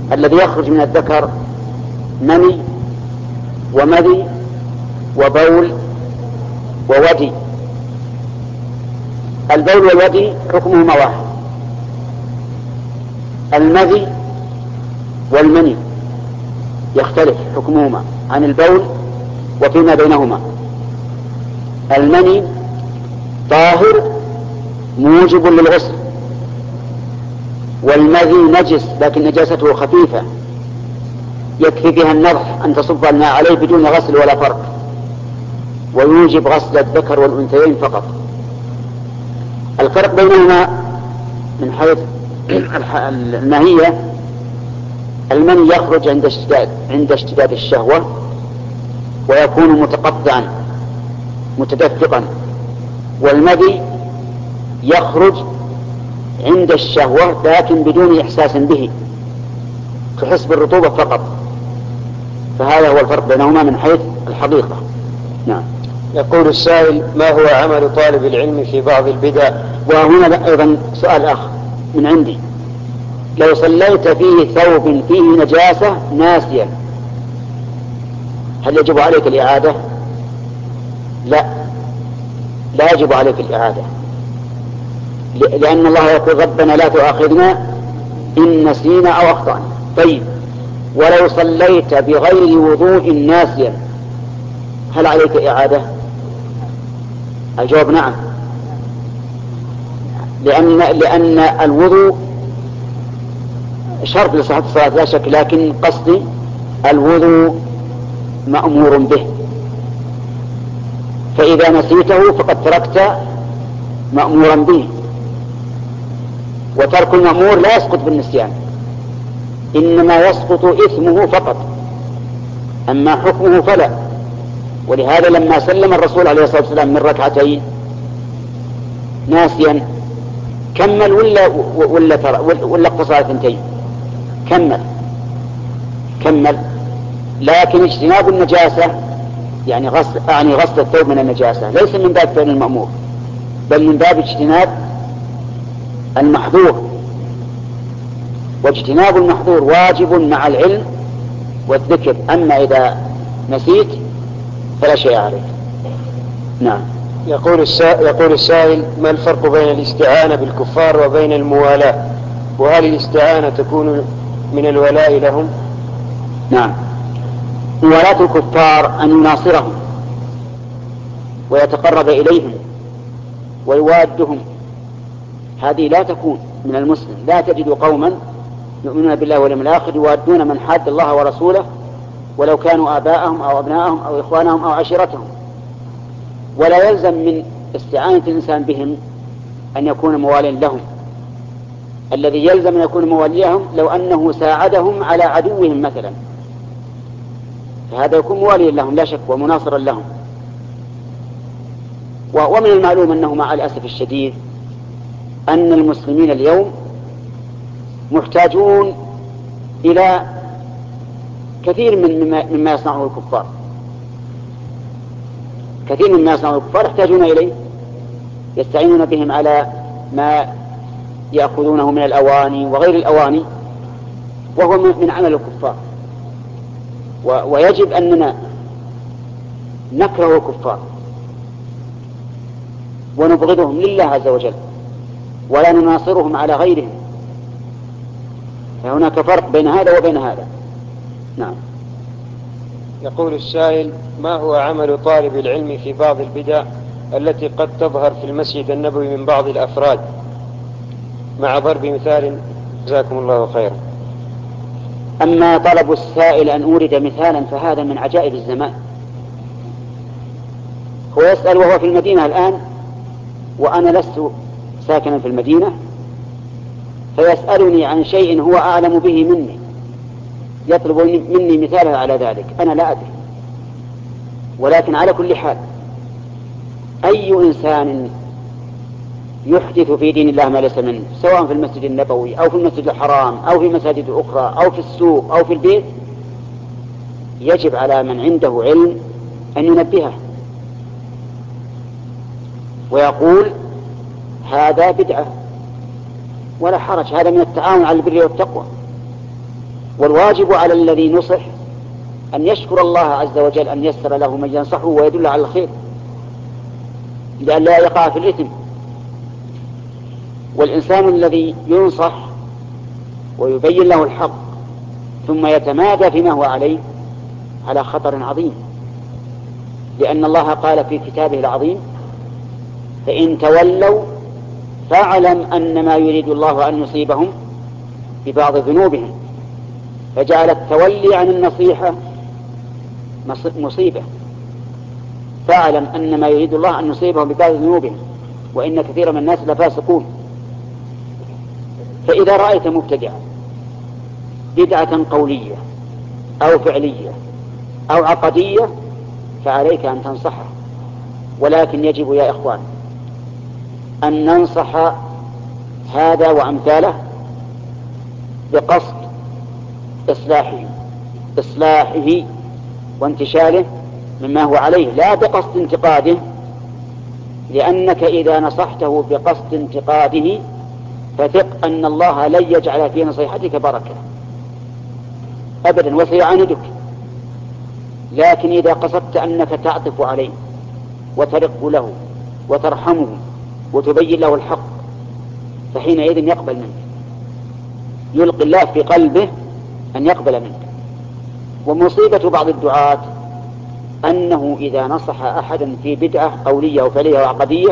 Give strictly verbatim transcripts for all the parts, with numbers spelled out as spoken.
الذي يخرج من الذكر مني ومذي وبول وودي. البول والودي حكمهما واحد. المذي والمني يختلف حكمهما عن البول وفيما بينهما. المني طاهر موجب للغسل، والمذي نجس لكن نجاسته خفيفة يكفي بها النضح أن تصب الماء عليه بدون غسل ولا فرق، ويوجب غسل الذكر والأنثيين فقط. الفرق بينهما من حيث الماهية: المني يخرج عند اشتداد عند اشتداد الشهوة ويكون متقطعا متدفقا، والمذي يخرج عند الشهوة لكن بدون إحساس به، تحس بالرطوبة فقط. فهذا هو الفرق بينهما من حيث الحقيقة. نعم. يقول السائل: ما هو عمل طالب العلم في بعض البدع؟ وهنا أيضا سؤال آخر من عندي: لو صليت فيه ثوب فيه نجاسة ناسيا هل يجب عليك الإعادة؟ لا، لا يجب عليك الإعادة، لأن الله يقول: ربنا لا تؤاخذنا إن نسينا أو أخطأنا. طيب، ولو صليت بغير وضوء ناسيا هل عليك إعادة؟ الجواب نعم، لأن, لأن الوضوء شرط لصحة الصلاة لا شك، لكن قصدي الوضوء مأمور به، فإذا نسيته فقد تركت مأمورا به، وترك المأمور لا يسقط بالنسيان، إنما يسقط إثمه فقط، أما حكمه فلا. ولهذا لما سلم الرسول عليه الصلاة والسلام من ركعتين ناسيا كمل ولا ولا ترى ولا اقتصر ثنتين؟ كمل كمل لكن اجتناب النجاسة يعني غسل يعني غسل الثوب من النجاسة ليس من باب فعل المأمور، بل من باب اجتناب المحظور، واجتناب المحظور واجب مع العلم والذكر، أما إذا نسيت فلا شيء عليك. نعم. يقول السائل, يقول السائل: ما الفرق بين الاستعانة بالكفار وبين الموالاة؟ وهل الاستعانة تكون من الولاء لهم؟ نعم، موالاة الكفار أن يناصرهم ويتقرب إليهم ويوادهم، هذه لا تكون من المسلم. لا تجد قوما يؤمنون بالله واليوم الآخر يوادون من حاد الله ورسوله ولو كانوا آباءهم أو أبناءهم أو إخوانهم أو عشيرتهم. ولا يلزم من استعانة الإنسان بهم أن يكون مواليا لهم، الذي يلزم أن يكون مواليهم لو أنه ساعدهم على عدوهم مثلا، فهذا يكون مواليا لهم لا شك ومناصرا لهم. ومن المعلوم أنه مع الأسف الشديد أن المسلمين اليوم محتاجون إلى كثير من مما يصنعه الكفار، كثير مما يصنعه الكفار يحتاجون إليه، يستعينون بهم على ما يأخذونه من الأواني وغير الأواني، وهو من عمل الكفار. ويجب أننا نكره الكفار ونبغضهم لله عز وجل ولا نناصرهم على غيرهم، فهناك فرق بين هذا وبين هذا. نعم. يقول السائل: ما هو عمل طالب العلم في بعض البدع التي قد تظهر في المسجد النبوي من بعض الأفراد، مع ضرب مثال؟ جزاكم الله خيرا. أما طلب السائل أن أورد مثالا فهذا من عجائب الزمان. هو يسأل وهو في المدينة الآن وأنا لست ساكنا في المدينة، فيسألني عن شيء هو أعلم به مني، يطلب مني مثالا على ذلك، أنا لا أدري. ولكن على كل حال أي إنسان يحدث في دين الله ما ليس منه، سواء في المسجد النبوي أو في المسجد الحرام أو في مساجد أخرى أو في السوق أو في البيت، يجب على من عنده علم أن ينبهه ويقول: هذا بدعة ولا حرج، هذا من التعاون على البر والتقوى. والواجب على الذي نصح أن يشكر الله عز وجل أن يسر له من ينصحه ويدل على الخير لأن لا يقع في الإثم. والإنسان الذي ينصح ويبين له الحق ثم يتمادى فيما هو عليه على خطر عظيم، لأن الله قال في كتابه العظيم: فإن تولوا فاعلم أن ما يريد الله أن يصيبهم ببعض ذنوبهم، فجعل التولي عن النصيحة مصيبة. فاعلم أن ما يريد الله أن يصيبهم ببعض ذنوبهم وإن كثيرا من الناس لفاسقون. فإذا رأيت مبتدعا بدعة قولية أو فعلية أو عقدية فعليك أن تنصحه، ولكن يجب يا إخوان أن ننصح هذا وأمثاله بقصد إصلاحه إصلاحه وانتشاله مما هو عليه، لا بقصد انتقاده، لأنك إذا نصحته بقصد انتقاده فثق أن الله لن يجعل في نصيحتك بركة أبدا وسيعاندك. لكن إذا قصدت أنك تعطف عليه وترق له وترحمه وتبين له الحق فحينئذ يقبل منك، يلقي الله في قلبه أن يقبل منك. ومصيبة بعض الدعاة أنه إذا نصح أحدا في بدعة قولية أو فعلية أو عقدية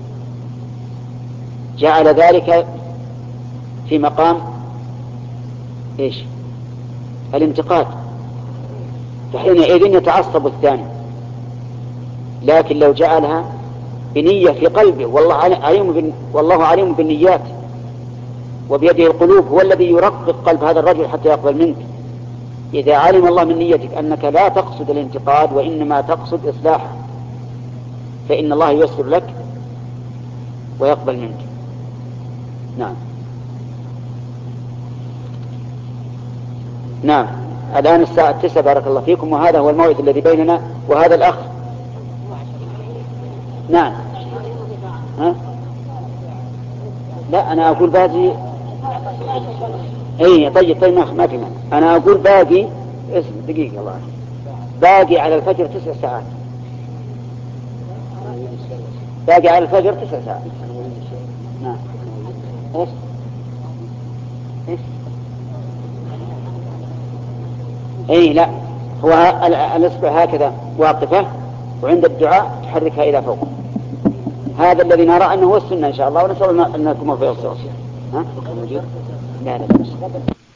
جعل ذلك في مقام إيش؟ الانتقاد، فحينئذ يتعصب الثاني. لكن لو جعلها بنية في قلبه، والله عليم والله عليم بالنيات وبيده القلوب، هو الذي يرقق قلب هذا الرجل حتى يقبل منك. إذا علم الله من نيتك أنك لا تقصد الانتقاد وإنما تقصد إصلاحه فإن الله ييسر لك ويقبل منك. نعم نعم الآن الساعة التسعة بارك الله فيكم، وهذا هو الموعد الذي بيننا وهذا الأخ. نعم ها؟ لا أنا أقول باقي. اي طيب طيب ما في مانع. انا اقول باقي اسم دقيقة الله باقي على الفجر تسع ساعات. باقي على الفجر تسع ساعات. نعم ايش ايش اي لا هو الاصبع هكذا واقفة وعند الدعاء تحركها الى فوق. هذا الذي نرى انه هو السنة ان شاء الله، ونسأل ان نكون في الصوت. ها لا لا